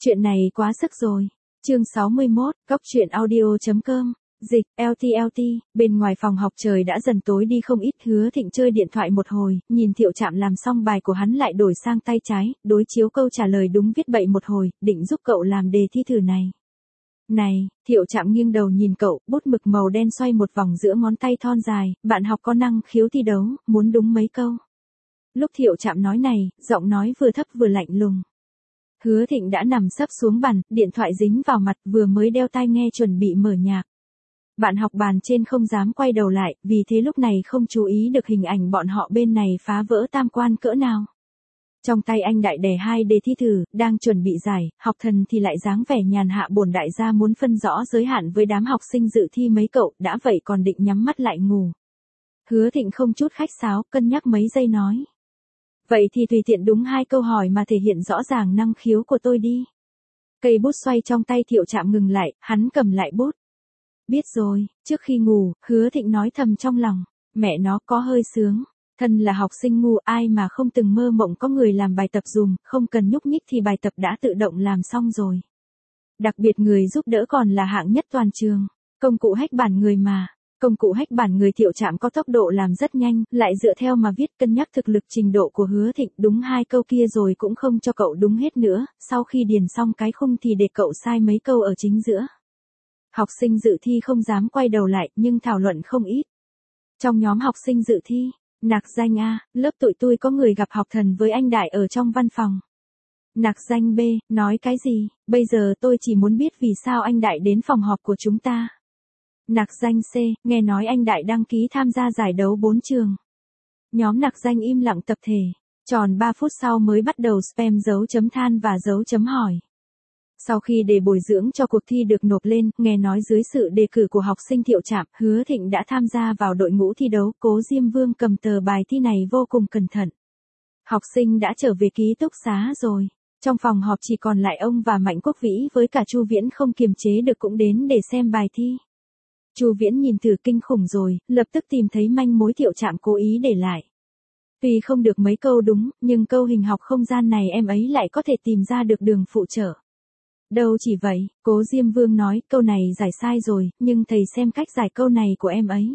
Chuyện này quá sức rồi. Chương 61, Cóc truyện audio.com. Dịch, LT, bên ngoài phòng học trời đã dần tối đi không ít. Hứa Thịnh chơi điện thoại một hồi, nhìn Thiệu Trạm làm xong bài của hắn lại đổi sang tay trái, đối chiếu câu trả lời đúng viết bậy một hồi, định giúp cậu làm đề thi thử này. Này, Thiệu Trạm nghiêng đầu nhìn cậu, bút mực màu đen xoay một vòng giữa ngón tay thon dài, bạn học có năng khiếu thi đấu, muốn đúng mấy câu. Lúc Thiệu Trạm nói này, giọng nói vừa thấp vừa lạnh lùng. Hứa Thịnh đã nằm sấp xuống bàn, điện thoại dính vào mặt, vừa mới đeo tai nghe chuẩn bị mở nhạc. Bạn học bàn trên không dám quay đầu lại, vì thế lúc này không chú ý được hình ảnh bọn họ bên này phá vỡ tam quan cỡ nào. Trong tay anh đại đè 2 đề thi thử, đang chuẩn bị giải, học thần thì lại dáng vẻ nhàn hạ bổn đại gia muốn phân rõ giới hạn với đám học sinh dự thi mấy cậu, đã vậy còn định nhắm mắt lại ngủ. Hứa Thịnh không chút khách sáo, cân nhắc mấy giây nói. Vậy thì tùy tiện đúng 2 câu hỏi mà thể hiện rõ ràng năng khiếu của tôi đi. Cây bút xoay trong tay Thiệu Trạm ngừng lại, hắn cầm lại bút. Biết rồi, trước khi ngủ, Hứa Thịnh nói thầm trong lòng, mẹ nó có hơi sướng. Thân là học sinh ngu, ai mà không từng mơ mộng có người làm bài tập dùm, không cần nhúc nhích thì bài tập đã tự động làm xong rồi. Đặc biệt người giúp đỡ còn là hạng nhất toàn trường, công cụ hack bản người mà. Công cụ hack bản người Thiệu Trạm có tốc độ làm rất nhanh, lại dựa theo mà viết, cân nhắc thực lực trình độ của Hứa Thịnh, đúng 2 câu kia rồi cũng không cho cậu đúng hết nữa, sau khi điền xong cái khung thì để cậu sai mấy câu ở chính giữa. Học sinh dự thi không dám quay đầu lại, nhưng thảo luận không ít. Trong nhóm học sinh dự thi, nặc danh A, lớp tụi tôi có người gặp học thần với anh Đại ở trong văn phòng. Nặc danh B, nói cái gì, bây giờ tôi chỉ muốn biết vì sao anh Đại đến phòng họp của chúng ta. Nặc danh C, nghe nói anh Đại đăng ký tham gia giải đấu 4 trường. Nhóm nặc danh im lặng tập thể, tròn 3 phút sau mới bắt đầu spam dấu chấm than và dấu chấm hỏi. Sau khi đề bồi dưỡng cho cuộc thi được nộp lên, nghe nói dưới sự đề cử của học sinh Thiệu Trạm, Hứa Thịnh đã tham gia vào đội ngũ thi đấu. Cố Diêm Vương cầm tờ bài thi này vô cùng cẩn thận. Học sinh đã trở về ký túc xá rồi. Trong phòng họp chỉ còn lại ông và Mạnh Quốc Vĩ với cả Chu Viễn không kiềm chế được cũng đến để xem bài thi. Chu Viễn nhìn thử kinh khủng rồi, lập tức tìm thấy manh mối Thiệu Trạm cố ý để lại. Tuy không được mấy câu đúng, nhưng câu hình học không gian này em ấy lại có thể tìm ra được đường phụ trợ. Đâu chỉ vậy, Cố Diêm Vương nói câu này giải sai rồi, nhưng thầy xem cách giải câu này của em ấy.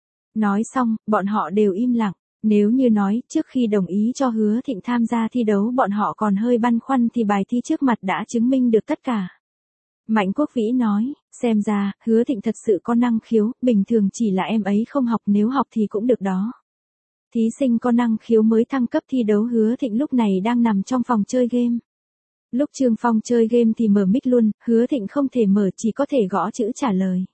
Nói xong, bọn họ đều im lặng. Nếu như nói trước khi đồng ý cho Hứa Thịnh tham gia thi đấu bọn họ còn hơi băn khoăn thì bài thi trước mặt đã chứng minh được tất cả. Mạnh Quốc Vĩ nói, xem ra, Hứa Thịnh thật sự có năng khiếu, bình thường chỉ là em ấy không học, nếu học thì cũng được đó. Thí sinh có năng khiếu mới thăng cấp thi đấu. Hứa Thịnh lúc này đang nằm trong phòng chơi game. Lúc Trương Phong chơi game thì mở mic luôn, Hứa Thịnh không thể mở, chỉ có thể gõ chữ trả lời.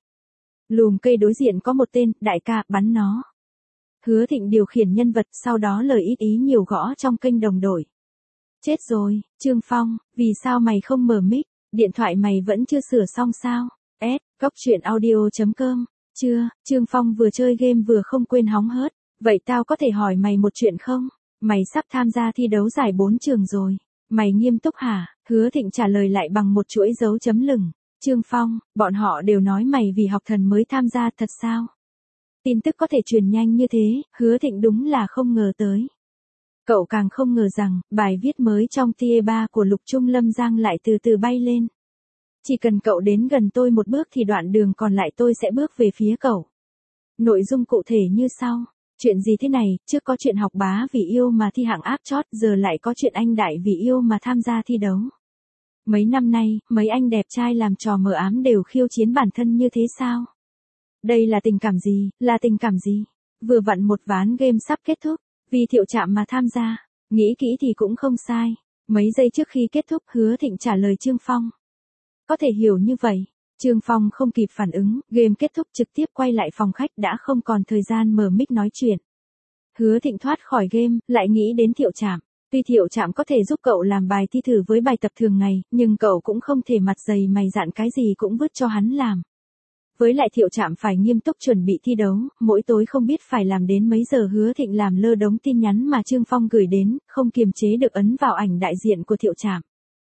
Lùm cây đối diện có một tên, đại ca, bắn nó. Hứa Thịnh điều khiển nhân vật, sau đó lời ít ý nhiều gõ trong kênh đồng đội. Chết rồi, Trương Phong, vì sao mày không mở mic, điện thoại mày vẫn chưa sửa xong sao? Cóc truyện audio.com. Chưa, Trương Phong vừa chơi game vừa không quên hóng hớt. Vậy tao có thể hỏi mày một chuyện không? Mày sắp tham gia thi đấu giải 4 trường rồi. Mày nghiêm túc hả? Hứa Thịnh trả lời lại bằng một chuỗi dấu chấm lửng. Trương Phong, bọn họ đều nói mày vì học thần mới tham gia, thật sao? Tin tức có thể truyền nhanh như thế, Hứa Thịnh đúng là không ngờ tới. Cậu càng không ngờ rằng, bài viết mới trong tier 3 của Lục Trung Lâm Giang lại từ từ bay lên. Chỉ cần cậu đến gần tôi một bước thì đoạn đường còn lại tôi sẽ bước về phía cậu. Nội dung cụ thể như sau. Chuyện gì thế này, trước có chuyện học bá vì yêu mà thi hạng áp chót, giờ lại có chuyện anh Đại vì yêu mà tham gia thi đấu. Mấy năm nay, mấy anh đẹp trai làm trò mờ ám đều khiêu chiến bản thân như thế sao? Đây là tình cảm gì, là tình cảm gì? Vừa vặn một ván game sắp kết thúc, vì Thiệu Trạm mà tham gia, nghĩ kỹ thì cũng không sai. Mấy giây trước khi kết thúc Hứa Thịnh trả lời Trương Phong. Có thể hiểu như vậy. Trương Phong không kịp phản ứng, game kết thúc trực tiếp quay lại phòng khách đã không còn thời gian mở mic nói chuyện. Hứa Thịnh thoát khỏi game, lại nghĩ đến Thiệu Trạm. Tuy Thiệu Trạm có thể giúp cậu làm bài thi thử với bài tập thường ngày, nhưng cậu cũng không thể mặt dày mày dạn cái gì cũng vứt cho hắn làm. Với lại Thiệu Trạm phải nghiêm túc chuẩn bị thi đấu, mỗi tối không biết phải làm đến mấy giờ. Hứa Thịnh làm lơ đống tin nhắn mà Trương Phong gửi đến, không kiềm chế được ấn vào ảnh đại diện của Thiệu Trạm.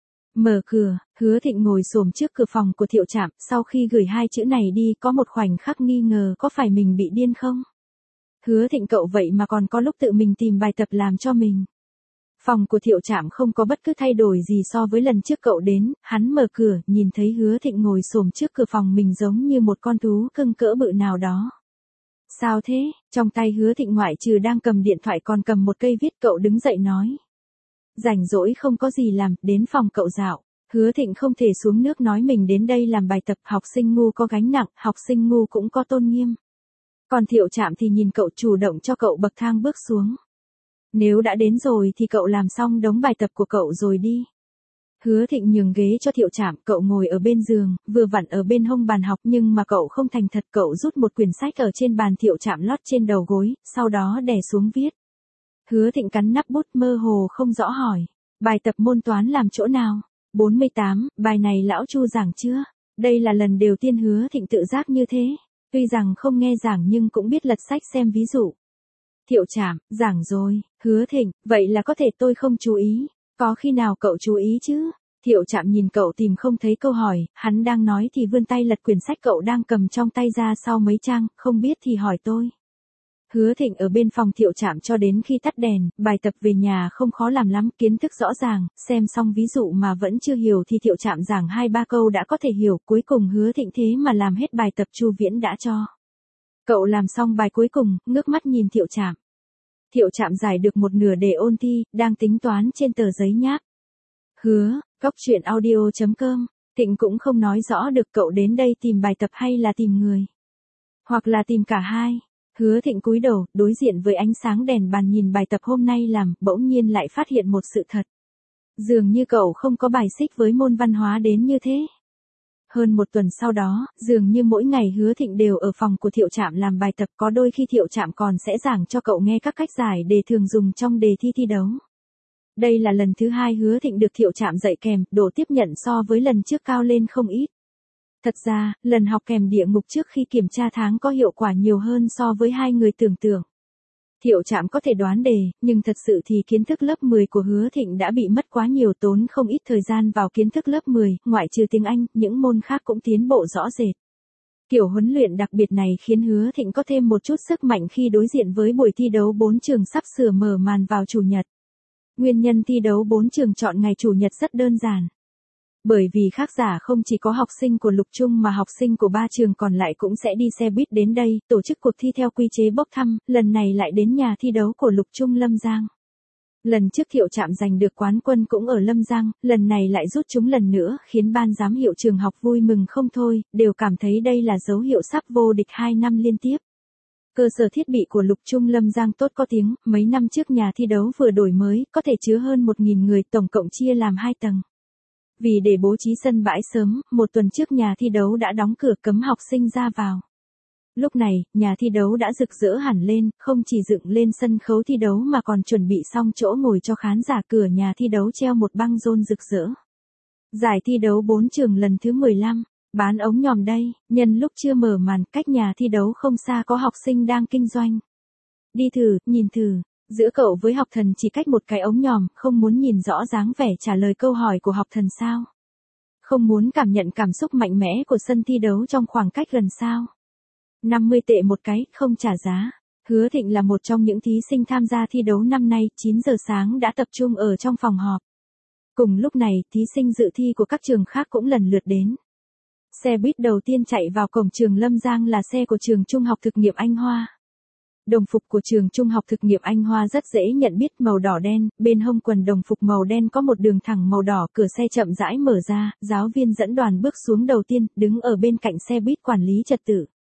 Mở cửa, Hứa Thịnh ngồi xổm trước cửa phòng của Thiệu Trạm, sau khi gửi 2 chữ này đi có một khoảnh khắc nghi ngờ có phải mình bị điên không? Hứa Thịnh cậu vậy mà còn có lúc tự mình tìm bài tập làm cho mình. Phòng của Thiệu Trạm không có bất cứ thay đổi gì so với lần trước cậu đến, hắn mở cửa, nhìn thấy Hứa Thịnh ngồi xổm trước cửa phòng mình giống như một con thú cưng cỡ bự nào đó. Sao thế? Trong tay Hứa Thịnh ngoại trừ đang cầm điện thoại còn cầm một cây viết, cậu đứng dậy nói. Rảnh rỗi không có gì làm, đến phòng cậu dạo. Hứa Thịnh không thể xuống nước nói mình đến đây làm bài tập, học sinh ngu có gánh nặng, học sinh ngu cũng có tôn nghiêm. Còn Thiệu Trạm thì nhìn cậu chủ động cho cậu bậc thang bước xuống. Nếu đã đến rồi thì cậu làm xong đống bài tập của cậu rồi đi. Hứa Thịnh nhường ghế cho Thiệu Trạm, cậu ngồi ở bên giường, vừa vặn ở bên hông bàn học nhưng mà cậu không thành thật, cậu rút một quyển sách ở trên bàn Thiệu Trạm lót trên đầu gối, sau đó đè xuống viết. Hứa Thịnh cắn nắp bút mơ hồ không rõ hỏi. Bài tập môn toán làm chỗ nào? 48, bài này lão Chu giảng chưa? Đây là lần đầu tiên Hứa Thịnh tự giác như thế. Tuy rằng không nghe giảng nhưng cũng biết lật sách xem ví dụ. Thiệu Trạm, giảng rồi. Hứa Thịnh, vậy là có thể tôi không chú ý. Có khi nào cậu chú ý chứ? Thiệu Trạm nhìn cậu tìm không thấy câu hỏi, hắn đang nói thì vươn tay lật quyển sách cậu đang cầm trong tay ra sau mấy trang, không biết thì hỏi tôi. Hứa Thịnh ở bên phòng Thiệu Trạm cho đến khi tắt đèn, bài tập về nhà không khó làm lắm, kiến thức rõ ràng, xem xong ví dụ mà vẫn chưa hiểu thì Thiệu Trạm giảng 2-3 câu đã có thể hiểu, cuối cùng Hứa Thịnh thế mà làm hết bài tập Chu Viễn đã cho. Cậu làm xong bài cuối cùng, ngước mắt nhìn Thiệu Trạm. Thiệu Trạm giải được một nửa để ôn thi, đang tính toán trên tờ giấy nháp. Hứa, coctruyện.audio.com, Thịnh cũng không nói rõ được cậu đến đây tìm bài tập hay là tìm người. Hoặc là tìm cả hai. Hứa Thịnh cúi đầu, đối diện với ánh sáng đèn bàn nhìn bài tập hôm nay làm, bỗng nhiên lại phát hiện một sự thật. Dường như cậu không có bài xích với môn văn hóa đến như thế. Hơn một tuần sau đó, dường như mỗi ngày Hứa Thịnh đều ở phòng của Thiệu Trạm làm bài tập, có đôi khi Thiệu Trạm còn sẽ giảng cho cậu nghe các cách giải đề thường dùng trong đề thi thi đấu. Đây là lần thứ 2 Hứa Thịnh được Thiệu Trạm dạy kèm, độ tiếp nhận so với lần trước cao lên không ít. Thật ra, lần học kèm địa ngục trước khi kiểm tra tháng có hiệu quả nhiều hơn so với hai người tưởng tượng. Thiệu Trạm có thể đoán đề, nhưng thật sự thì kiến thức lớp 10 của Hứa Thịnh đã bị mất quá nhiều, tốn không ít thời gian vào kiến thức lớp 10, ngoại trừ tiếng Anh, những môn khác cũng tiến bộ rõ rệt. Kiểu huấn luyện đặc biệt này khiến Hứa Thịnh có thêm một chút sức mạnh khi đối diện với buổi thi đấu 4 trường sắp sửa mở màn vào Chủ nhật. Nguyên nhân thi đấu 4 trường chọn ngày Chủ nhật rất đơn giản. Bởi vì khác giả không chỉ có học sinh của Lục Trung mà học sinh của 3 trường còn lại cũng sẽ đi xe buýt đến đây, tổ chức cuộc thi theo quy chế bốc thăm, lần này lại đến nhà thi đấu của Lục Trung Lâm Giang. Lần trước Thiệu Trạm giành được quán quân cũng ở Lâm Giang, lần này lại rút chúng lần nữa, khiến ban giám hiệu trường học vui mừng không thôi, đều cảm thấy đây là dấu hiệu sắp vô địch 2 năm liên tiếp. Cơ sở thiết bị của Lục Trung Lâm Giang tốt có tiếng, mấy năm trước nhà thi đấu vừa đổi mới, có thể chứa hơn 1.000 người, tổng cộng chia làm 2 tầng. Vì để bố trí sân bãi sớm, một tuần trước nhà thi đấu đã đóng cửa cấm học sinh ra vào. Lúc này, nhà thi đấu đã rực rỡ hẳn lên, không chỉ dựng lên sân khấu thi đấu mà còn chuẩn bị xong chỗ ngồi cho khán giả, cửa nhà thi đấu treo một băng rôn rực rỡ. Giải thi đấu 4 trường lần thứ 15, bán ống nhòm đây, nhân lúc chưa mở màn, cách nhà thi đấu không xa có học sinh đang kinh doanh. Đi thử, nhìn thử. Giữa cậu với học thần chỉ cách một cái ống nhòm, không muốn nhìn rõ dáng vẻ trả lời câu hỏi của học thần sao? Không muốn cảm nhận cảm xúc mạnh mẽ của sân thi đấu trong khoảng cách gần sao? 50 tệ một cái, không trả giá. Hứa Thịnh là một trong những thí sinh tham gia thi đấu năm nay, 9 giờ sáng đã tập trung ở trong phòng họp. Cùng lúc này, thí sinh dự thi của các trường khác cũng lần lượt đến. Xe buýt đầu tiên chạy vào cổng trường Lâm Giang là xe của trường Trung học thực nghiệm Anh Hoa. Đồng phục của trường Trung học thực nghiệm Anh Hoa rất dễ nhận biết, màu đỏ đen, bên hông quần đồng phục màu đen có một đường thẳng màu đỏ, cửa xe chậm rãi mở ra, giáo viên dẫn đoàn bước xuống đầu tiên, đứng ở bên cạnh xe buýt quản lý trật tự.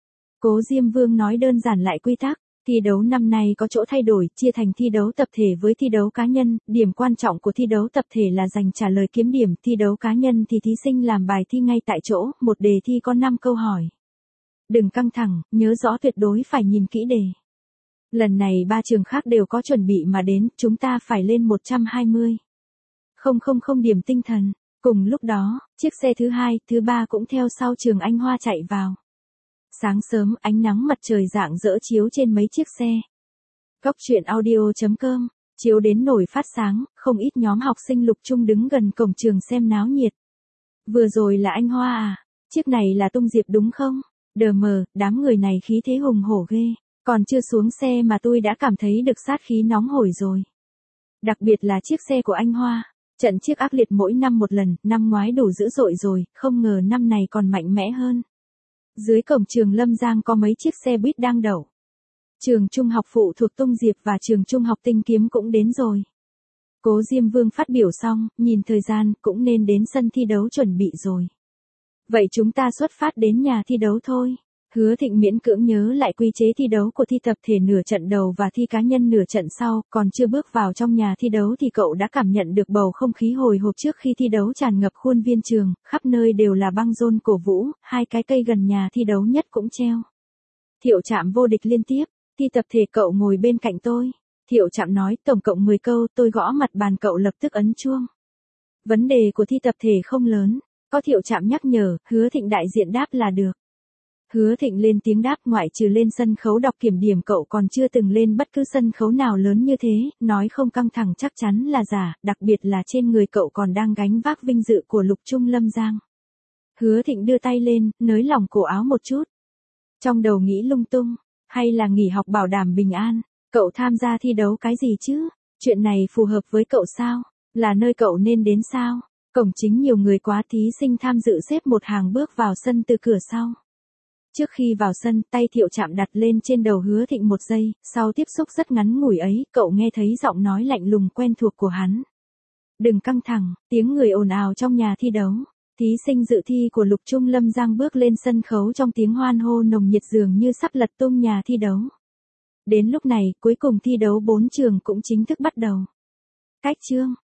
Cố Diêm Vương nói đơn giản lại quy tắc, thi đấu năm nay có chỗ thay đổi, chia thành thi đấu tập thể với thi đấu cá nhân, điểm quan trọng của thi đấu tập thể là dành trả lời kiếm điểm, thi đấu cá nhân thì thí sinh làm bài thi ngay tại chỗ, một đề thi có 5 câu hỏi. Đừng căng thẳng, nhớ rõ tuyệt đối phải nhìn kỹ đề. Lần này 3 trường khác đều có chuẩn bị mà đến, chúng ta phải lên 120. Không điểm tinh thần. Cùng lúc đó, chiếc xe thứ 2, thứ 3 cũng theo sau trường Anh Hoa chạy vào. Sáng sớm, ánh nắng mặt trời rạng rỡ chiếu trên mấy chiếc xe. Coctruyện.audio.com, chiếu đến nổi phát sáng, không ít nhóm học sinh Lục Trung đứng gần cổng trường xem náo nhiệt. Vừa rồi là Anh Hoa à? Chiếc này là Tung Diệp đúng không? Đờ mờ, đám người này khí thế hùng hổ ghê. Còn chưa xuống xe mà tôi đã cảm thấy được sát khí nóng hổi rồi. Đặc biệt là chiếc xe của anh Hoa. Trận chiếc ác liệt mỗi năm một lần, năm ngoái đủ dữ dội rồi, không ngờ năm này còn mạnh mẽ hơn. Dưới cổng trường Lâm Giang có mấy chiếc xe buýt đang đậu. Trường trung học phụ thuộc Tung Diệp và trường trung học Tinh Kiếm cũng đến rồi. Cố Diêm Vương phát biểu xong, nhìn thời gian, cũng nên đến sân thi đấu chuẩn bị rồi. Vậy chúng ta xuất phát đến nhà thi đấu thôi. Hứa Thịnh miễn cưỡng nhớ lại quy chế thi đấu của thi tập thể nửa trận đầu và thi cá nhân nửa trận sau, còn chưa bước vào trong nhà thi đấu thì cậu đã cảm nhận được bầu không khí hồi hộp trước khi thi đấu tràn ngập khuôn viên trường, khắp nơi đều là băng rôn cổ vũ, hai cái cây gần nhà thi đấu nhất cũng treo. Thiệu Trạm vô địch liên tiếp, thi tập thể cậu ngồi bên cạnh tôi. Thiệu Trạm nói tổng cộng 10 câu, tôi gõ mặt bàn cậu lập tức ấn chuông. Vấn đề của thi tập thể không lớn, có Thiệu Trạm nhắc nhở, Hứa Thịnh đại diện đáp là được. Hứa Thịnh lên tiếng đáp, ngoại trừ lên sân khấu đọc kiểm điểm cậu còn chưa từng lên bất cứ sân khấu nào lớn như thế, nói không căng thẳng chắc chắn là giả, đặc biệt là trên người cậu còn đang gánh vác vinh dự của lục trung Lâm Giang. Hứa Thịnh đưa tay lên, nới lỏng cổ áo một chút. Trong đầu nghĩ lung tung, hay là nghỉ học bảo đảm bình an, cậu tham gia thi đấu cái gì chứ? Chuyện này phù hợp với cậu sao? Là nơi cậu nên đến sao? Cổng chính nhiều người quá, thí sinh tham dự xếp một hàng bước vào sân từ cửa sau. Trước khi vào sân, tay Thiệu Trạm đặt lên trên đầu Hứa Thịnh một giây, sau tiếp xúc rất ngắn ngủi ấy, cậu nghe thấy giọng nói lạnh lùng quen thuộc của hắn. Đừng căng thẳng, tiếng người ồn ào trong nhà thi đấu. Thí sinh dự thi của lục trung Lâm Giang bước lên sân khấu trong tiếng hoan hô nồng nhiệt dường như sắp lật tung nhà thi đấu. Đến lúc này, cuối cùng thi đấu 4 trường cũng chính thức bắt đầu. Cách chương